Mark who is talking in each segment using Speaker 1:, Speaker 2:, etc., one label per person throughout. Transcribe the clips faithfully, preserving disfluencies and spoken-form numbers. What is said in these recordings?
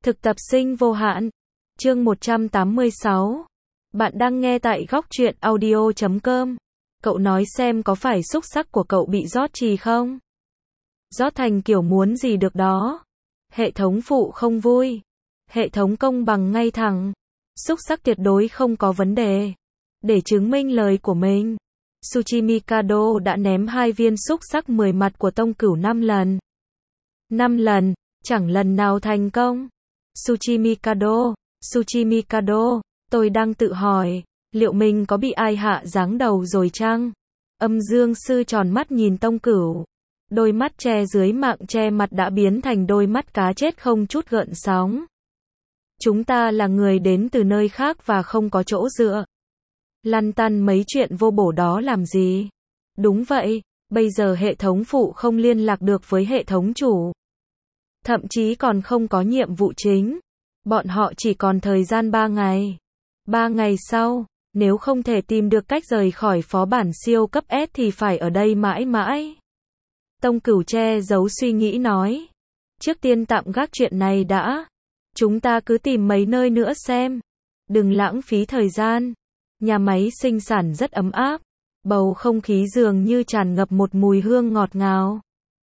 Speaker 1: Thực tập sinh vô hạn. Chương một trăm tám mươi sáu. Bạn đang nghe tại góc truyện audio chấm com. Cậu nói xem có phải xúc xắc của cậu bị rót trì không? Rót thành kiểu muốn gì được đó. Hệ thống phụ không vui. Hệ thống công bằng ngay thẳng. Xúc xắc tuyệt đối không có vấn đề. Để chứng minh lời của mình, Tsuchimikado đã ném hai viên xúc xắc mười mặt của tông cửu năm lần. năm lần, chẳng lần nào thành công. Tsuchimikado, Tsuchimikado, tôi đang tự hỏi, liệu mình có bị ai hạ giáng đầu rồi chăng? Âm dương sư tròn mắt nhìn tông cửu. Đôi mắt che dưới mạng che mặt đã biến thành đôi mắt cá chết không chút gợn sóng. Chúng ta là người đến từ nơi khác và không có chỗ dựa. Lăn tăn mấy chuyện vô bổ đó làm gì? Đúng vậy, bây giờ hệ thống phụ không liên lạc được với hệ thống chủ. Thậm chí còn không có nhiệm vụ chính. Bọn họ chỉ còn thời gian ba ngày. ba ngày sau, nếu không thể tìm được cách rời khỏi phó bản siêu cấp S thì phải ở đây mãi mãi. Tông Cửu che giấu suy nghĩ nói. Trước tiên tạm gác chuyện này đã. Chúng ta cứ tìm mấy nơi nữa xem. Đừng lãng phí thời gian. Nhà máy sinh sản rất ấm áp. Bầu không khí dường như tràn ngập một mùi hương ngọt ngào.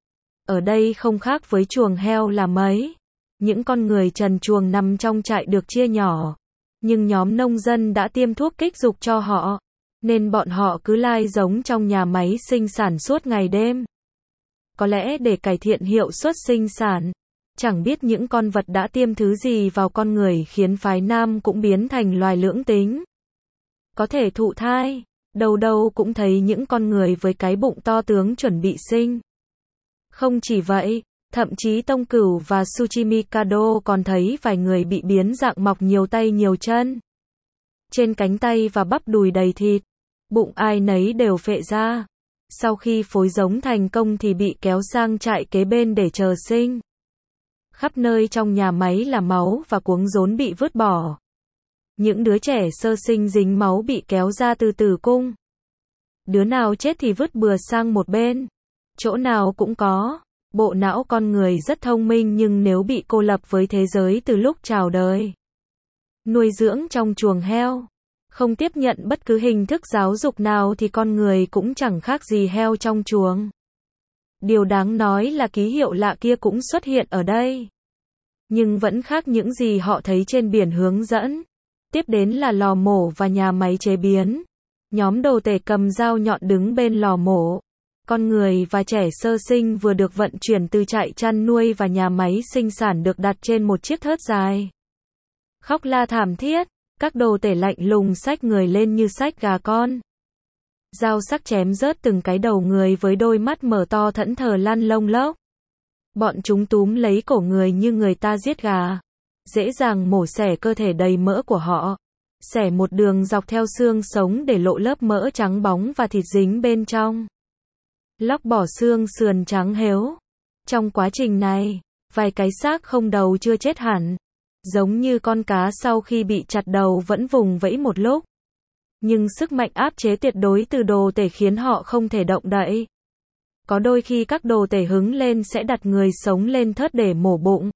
Speaker 1: Ở đây không khác với chuồng heo là mấy. Những con người trần truồng nằm trong trại được chia nhỏ. Nhưng nhóm nông dân đã tiêm thuốc kích dục cho họ. Nên bọn họ cứ lai giống trong nhà máy sinh sản suốt ngày đêm. Có lẽ để cải thiện hiệu suất sinh sản. Chẳng biết những con vật đã tiêm thứ gì vào con người khiến phái nam cũng biến thành loài lưỡng tính. Có thể thụ thai. Đâu đâu cũng thấy những con người với cái bụng to tướng chuẩn bị sinh. Không chỉ vậy, thậm chí Tông Cửu và Tsuchimikado còn thấy vài người bị biến dạng mọc nhiều tay nhiều chân. Trên cánh tay và bắp đùi đầy thịt, bụng ai nấy đều phệ ra. Sau khi phối giống thành công thì bị kéo sang trại kế bên để chờ sinh. Khắp nơi trong nhà máy là máu và cuống rốn bị vứt bỏ. Những đứa trẻ sơ sinh dính máu bị kéo ra từ tử cung. Đứa nào chết thì vứt bừa sang một bên. Chỗ nào cũng có. Bộ não con người rất thông minh nhưng nếu bị cô lập với thế giới từ lúc chào đời, nuôi dưỡng trong chuồng heo, không tiếp nhận bất cứ hình thức giáo dục nào thì con người cũng chẳng khác gì heo trong chuồng. Điều đáng nói là ký hiệu lạ kia cũng xuất hiện ở đây. Nhưng vẫn khác những gì họ thấy trên biển hướng dẫn. Tiếp đến là lò mổ và nhà máy chế biến. Nhóm đồ tể cầm dao nhọn đứng bên lò mổ. Con người và trẻ sơ sinh vừa được vận chuyển từ trại chăn nuôi và nhà máy sinh sản được đặt trên một chiếc thớt dài. Khóc la thảm thiết, các đồ tể lạnh lùng xách người lên như xách gà con. Dao sắc chém rớt từng cái đầu người với đôi mắt mở to thẫn thờ lăn lông lốc. Bọn chúng túm lấy cổ người như người ta giết gà. Dễ dàng mổ xẻ cơ thể đầy mỡ của họ. Xẻ một đường dọc theo xương sống để lộ lớp mỡ trắng bóng và thịt dính bên trong. Lóc bỏ xương sườn trắng héo. Trong quá trình này, vài cái xác không đầu chưa chết hẳn. Giống như con cá sau khi bị chặt đầu vẫn vùng vẫy một lúc. Nhưng sức mạnh áp chế tuyệt đối từ đồ tể khiến họ không thể động đậy. Có đôi khi các đồ tể hứng lên sẽ đặt người sống lên thớt để mổ bụng.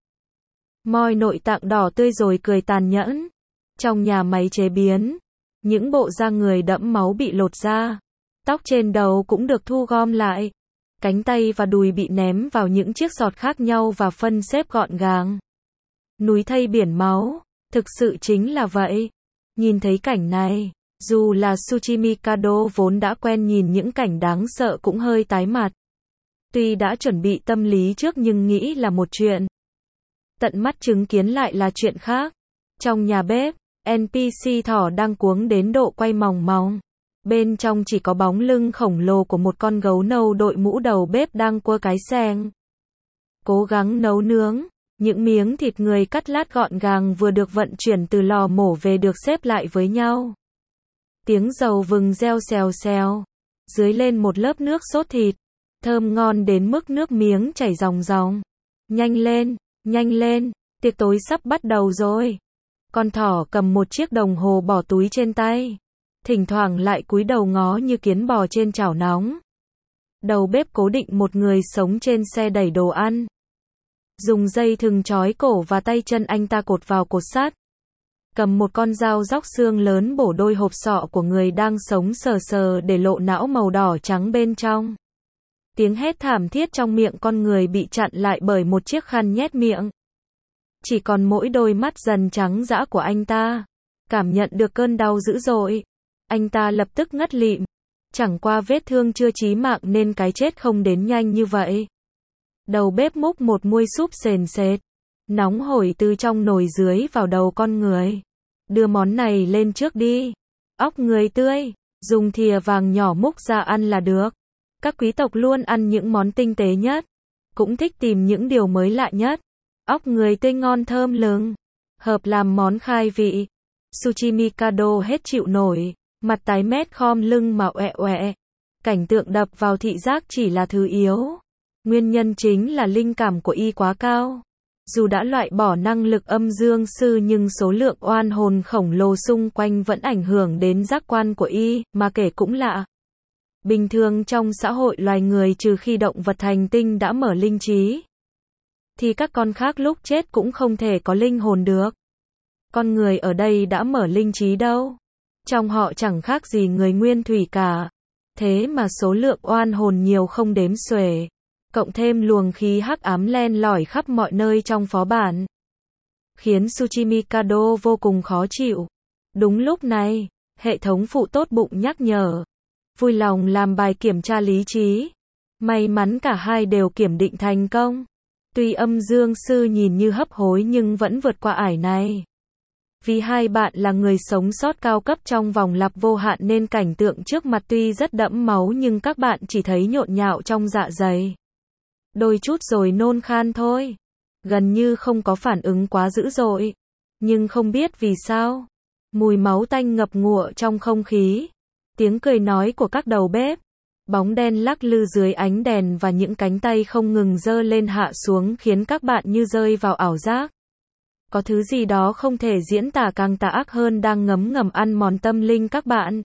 Speaker 1: Moi nội tạng đỏ tươi rồi cười tàn nhẫn. Trong nhà máy chế biến, những bộ da người đẫm máu bị lột ra. Tóc trên đầu cũng được thu gom lại. Cánh tay và đùi bị ném vào những chiếc giọt khác nhau và phân xếp gọn gàng. Núi thây biển máu, thực sự chính là vậy. Nhìn thấy cảnh này, dù là Tsuchimikado vốn đã quen nhìn những cảnh đáng sợ cũng hơi tái mặt. Tuy đã chuẩn bị tâm lý trước nhưng nghĩ là một chuyện. Tận mắt chứng kiến lại là chuyện khác. Trong nhà bếp, en pê xê thỏ đang cuống đến độ quay mòng mòng. Bên trong chỉ có bóng lưng khổng lồ của một con gấu nâu đội mũ đầu bếp đang cua cái xeng. Cố gắng nấu nướng. Những miếng thịt người cắt lát gọn gàng vừa được vận chuyển từ lò mổ về được xếp lại với nhau. Tiếng dầu vừng reo xèo xèo. Dưới lên một lớp nước sốt thịt. Thơm ngon đến mức nước miếng chảy ròng ròng. Nhanh lên, nhanh lên, tiệc tối sắp bắt đầu rồi. Con thỏ cầm một chiếc đồng hồ bỏ túi trên tay. Thỉnh thoảng lại cúi đầu ngó như kiến bò trên chảo nóng. Đầu bếp cố định một người sống trên xe đẩy đồ ăn. dùng dây thừng trói cổ và tay chân anh ta cột vào cột sắt. Cầm một con dao róc xương lớn bổ đôi hộp sọ của người đang sống sờ sờ để lộ não màu đỏ trắng bên trong. Tiếng hét thảm thiết trong miệng con người bị chặn lại bởi một chiếc khăn nhét miệng. Chỉ còn mỗi đôi mắt dần trắng dã của anh ta. Cảm nhận được cơn đau dữ dội. Anh ta lập tức ngất lịm. Chẳng qua vết thương chưa chí mạng nên cái chết không đến nhanh như vậy. Đầu bếp múc một muôi súp sền sệt, nóng hổi từ trong nồi dưới vào đầu con người. Đưa món này lên trước đi. Óc người tươi, dùng thìa vàng nhỏ múc ra ăn là được. Các quý tộc luôn ăn những món tinh tế nhất, cũng thích tìm những điều mới lạ nhất. Óc người tươi ngon thơm lừng, hợp làm món khai vị. Tsuchimikado hết chịu nổi, mặt tái mét khom lưng mà oẹ oẹ. Cảnh tượng đập vào thị giác chỉ là thứ yếu. Nguyên nhân chính là linh cảm của y quá cao. Dù đã loại bỏ năng lực âm dương sư nhưng số lượng oan hồn khổng lồ xung quanh vẫn ảnh hưởng đến giác quan của y, mà kể cũng lạ. Bình thường trong xã hội loài người trừ khi động vật hành tinh đã mở linh trí, thì các con khác lúc chết cũng không thể có linh hồn được. Con người ở đây đã mở linh trí đâu. Trong họ chẳng khác gì người nguyên thủy cả. Thế mà số lượng oan hồn nhiều không đếm xuể. Cộng thêm luồng khí hắc ám len lỏi khắp mọi nơi trong phó bản, khiến Tsuchimikado vô cùng khó chịu. Đúng lúc này, hệ thống phụ tốt bụng nhắc nhở. Vui lòng làm bài kiểm tra lý trí. May mắn cả hai đều kiểm định thành công. Tuy âm dương sư nhìn như hấp hối nhưng vẫn vượt qua ải này. Vì hai bạn là người sống sót cao cấp trong vòng lặp vô hạn nên cảnh tượng trước mặt tuy rất đẫm máu nhưng các bạn chỉ thấy nhộn nhạo trong dạ dày. Đôi chút rồi nôn khan thôi. Gần như không có phản ứng quá dữ dội. Nhưng không biết vì sao. Mùi máu tanh ngập ngụa trong không khí. Tiếng cười nói của các đầu bếp. Bóng đen lắc lư dưới ánh đèn và những cánh tay không ngừng giơ lên hạ xuống khiến các bạn như rơi vào ảo giác. Có thứ gì đó không thể diễn tả càng tà ác hơn đang ngấm ngầm ăn mòn tâm linh các bạn.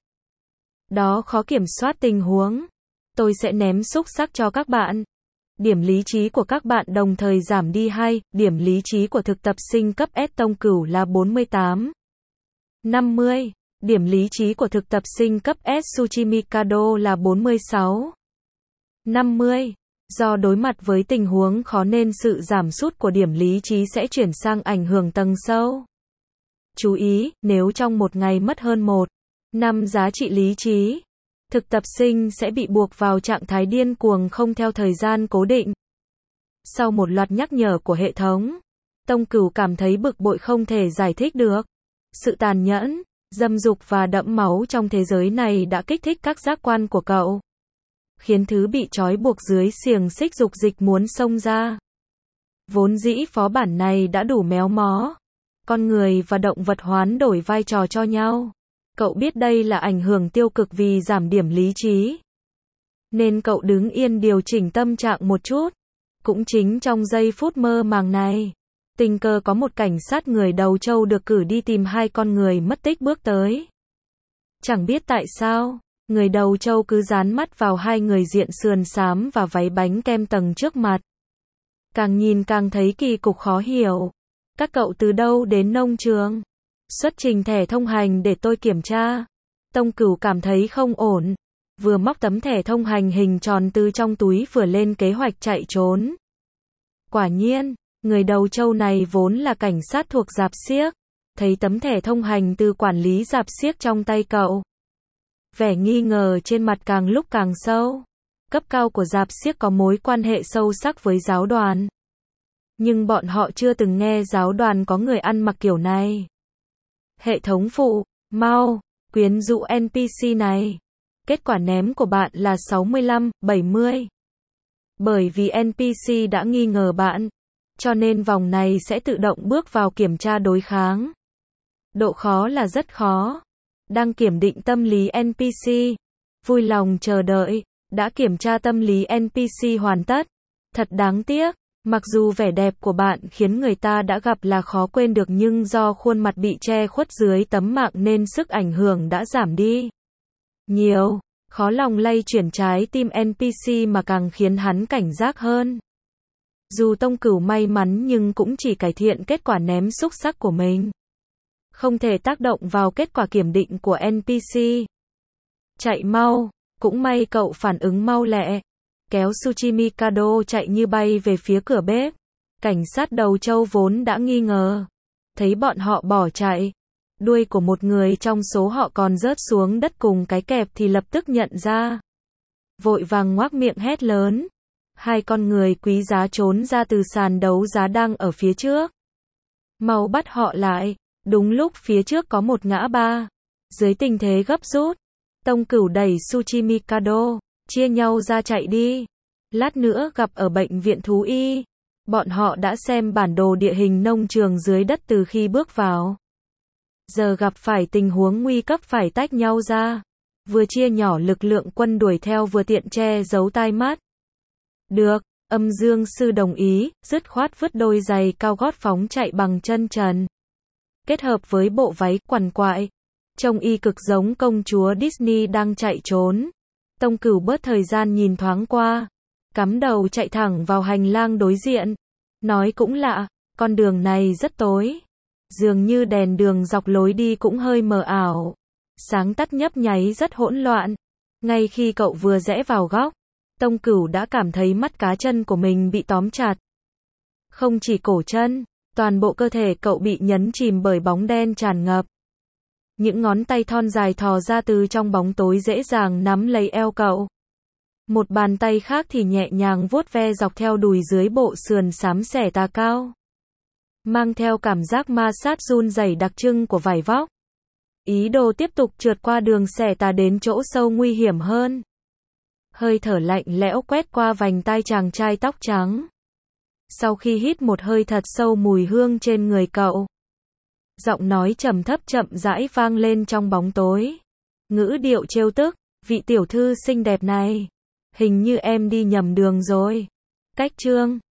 Speaker 1: Đó khó kiểm soát tình huống. Tôi sẽ ném xúc xắc cho các bạn. Điểm lý trí của các bạn đồng thời giảm đi hai, điểm lý trí của thực tập sinh cấp S tông cửu là bốn mươi tám. năm mươi. Điểm lý trí của thực tập sinh cấp S Tsuchimikado là bốn mươi sáu. năm mươi. Do đối mặt với tình huống khó nên sự giảm sút của điểm lý trí sẽ chuyển sang ảnh hưởng tầng sâu. Chú ý, nếu trong một ngày mất hơn một năm giá trị lý trí, thực tập sinh sẽ bị buộc vào trạng thái điên cuồng không theo thời gian cố định. Sau một loạt nhắc nhở của hệ thống, Tông Cửu cảm thấy bực bội không thể giải thích được. Sự tàn nhẫn, dâm dục và đẫm máu trong thế giới này đã kích thích các giác quan của cậu, khiến thứ bị trói buộc dưới xiềng xích dục dịch muốn xông ra. Vốn dĩ phó bản này đã đủ méo mó. Con người và động vật hoán đổi vai trò cho nhau. Cậu biết đây là ảnh hưởng tiêu cực vì giảm điểm lý trí. Nên cậu đứng yên điều chỉnh tâm trạng một chút. Cũng chính trong giây phút mơ màng này, tình cờ có một cảnh sát người đầu trâu được cử đi tìm hai con người mất tích bước tới. Chẳng biết tại sao, người đầu trâu cứ dán mắt vào hai người diện sườn xám và váy bánh kem tầng trước mặt. Càng nhìn càng thấy kỳ cục khó hiểu. Các cậu từ đâu đến nông trường? Xuất trình thẻ thông hành để tôi kiểm tra. Tông Cửu cảm thấy không ổn. Vừa móc tấm thẻ thông hành hình tròn từ trong túi vừa lên kế hoạch chạy trốn. Quả nhiên, người đầu trâu này vốn là cảnh sát thuộc rạp xiếc. Thấy tấm thẻ thông hành từ quản lý rạp xiếc trong tay cậu, vẻ nghi ngờ trên mặt càng lúc càng sâu. Cấp cao của rạp xiếc có mối quan hệ sâu sắc với giáo đoàn. Nhưng bọn họ chưa từng nghe giáo đoàn có người ăn mặc kiểu này. Hệ thống phụ, mau, quyến rũ en pê xê này. Kết quả ném của bạn là sáu mươi lăm, bảy mươi. Bởi vì en pê xê đã nghi ngờ bạn, cho nên vòng này sẽ tự động bước vào kiểm tra đối kháng. Độ khó là rất khó. Đang kiểm định tâm lý en pê xê. Vui lòng chờ đợi. Đã kiểm tra tâm lý en pê xê hoàn tất. Thật đáng tiếc. Mặc dù vẻ đẹp của bạn khiến người ta đã gặp là khó quên được nhưng do khuôn mặt bị che khuất dưới tấm mạng nên sức ảnh hưởng đã giảm đi nhiều. Khó lòng lay chuyển trái tim en pê xê mà càng khiến hắn cảnh giác hơn. Dù Tông Cửu may mắn nhưng cũng chỉ cải thiện kết quả ném xúc xắc của mình. Không thể tác động vào kết quả kiểm định của en pê xê. Chạy mau, cũng may cậu phản ứng mau lẹ. Kéo Tsuchimikado chạy như bay về phía cửa bếp. Cảnh sát đầu trâu vốn đã nghi ngờ. Thấy bọn họ bỏ chạy. Đuôi của một người trong số họ còn rớt xuống đất cùng cái kẹp thì lập tức nhận ra. Vội vàng ngoác miệng hét lớn. Hai con người quý giá trốn ra từ sàn đấu giá đang ở phía trước. Mau bắt họ lại. Đúng lúc phía trước có một ngã ba. Dưới tình thế gấp rút, Tông Cửu đẩy Tsuchimikado, chia nhau ra chạy đi. Lát nữa gặp ở bệnh viện thú y. Bọn họ đã xem bản đồ địa hình nông trường dưới đất từ khi bước vào. Giờ gặp phải tình huống nguy cấp phải tách nhau ra. Vừa chia nhỏ lực lượng quân đuổi theo vừa tiện che giấu tai mắt. Được, Âm Dương Sư đồng ý, dứt khoát vứt đôi giày cao gót phóng chạy bằng chân trần. Kết hợp với bộ váy quằn quại, trông y cực giống công chúa Disney đang chạy trốn. Tông Cửu bớt thời gian nhìn thoáng qua, cắm đầu chạy thẳng vào hành lang đối diện. Nói cũng lạ, con đường này rất tối. Dường như đèn đường dọc lối đi cũng hơi mờ ảo. Sáng tắt nhấp nháy rất hỗn loạn. Ngay khi cậu vừa rẽ vào góc, Tông Cửu đã cảm thấy mắt cá chân của mình bị tóm chặt. Không chỉ cổ chân, toàn bộ cơ thể cậu bị nhấn chìm bởi bóng đen tràn ngập. Những ngón tay thon dài thò ra từ trong bóng tối dễ dàng nắm lấy eo cậu. Một bàn tay khác thì nhẹ nhàng vuốt ve dọc theo đùi dưới bộ sườn xám xẻ tà cao. Mang theo cảm giác ma sát run rẩy đặc trưng của vải vóc. Ý đồ tiếp tục trượt qua đường xẻ tà đến chỗ sâu nguy hiểm hơn. Hơi thở lạnh lẽo quét qua vành tai chàng trai tóc trắng. Sau khi hít một hơi thật sâu mùi hương trên người cậu, giọng nói trầm thấp chậm rãi vang lên trong bóng tối. Ngữ điệu trêu tức, vị tiểu thư xinh đẹp này, hình như em đi nhầm đường rồi. Cách chương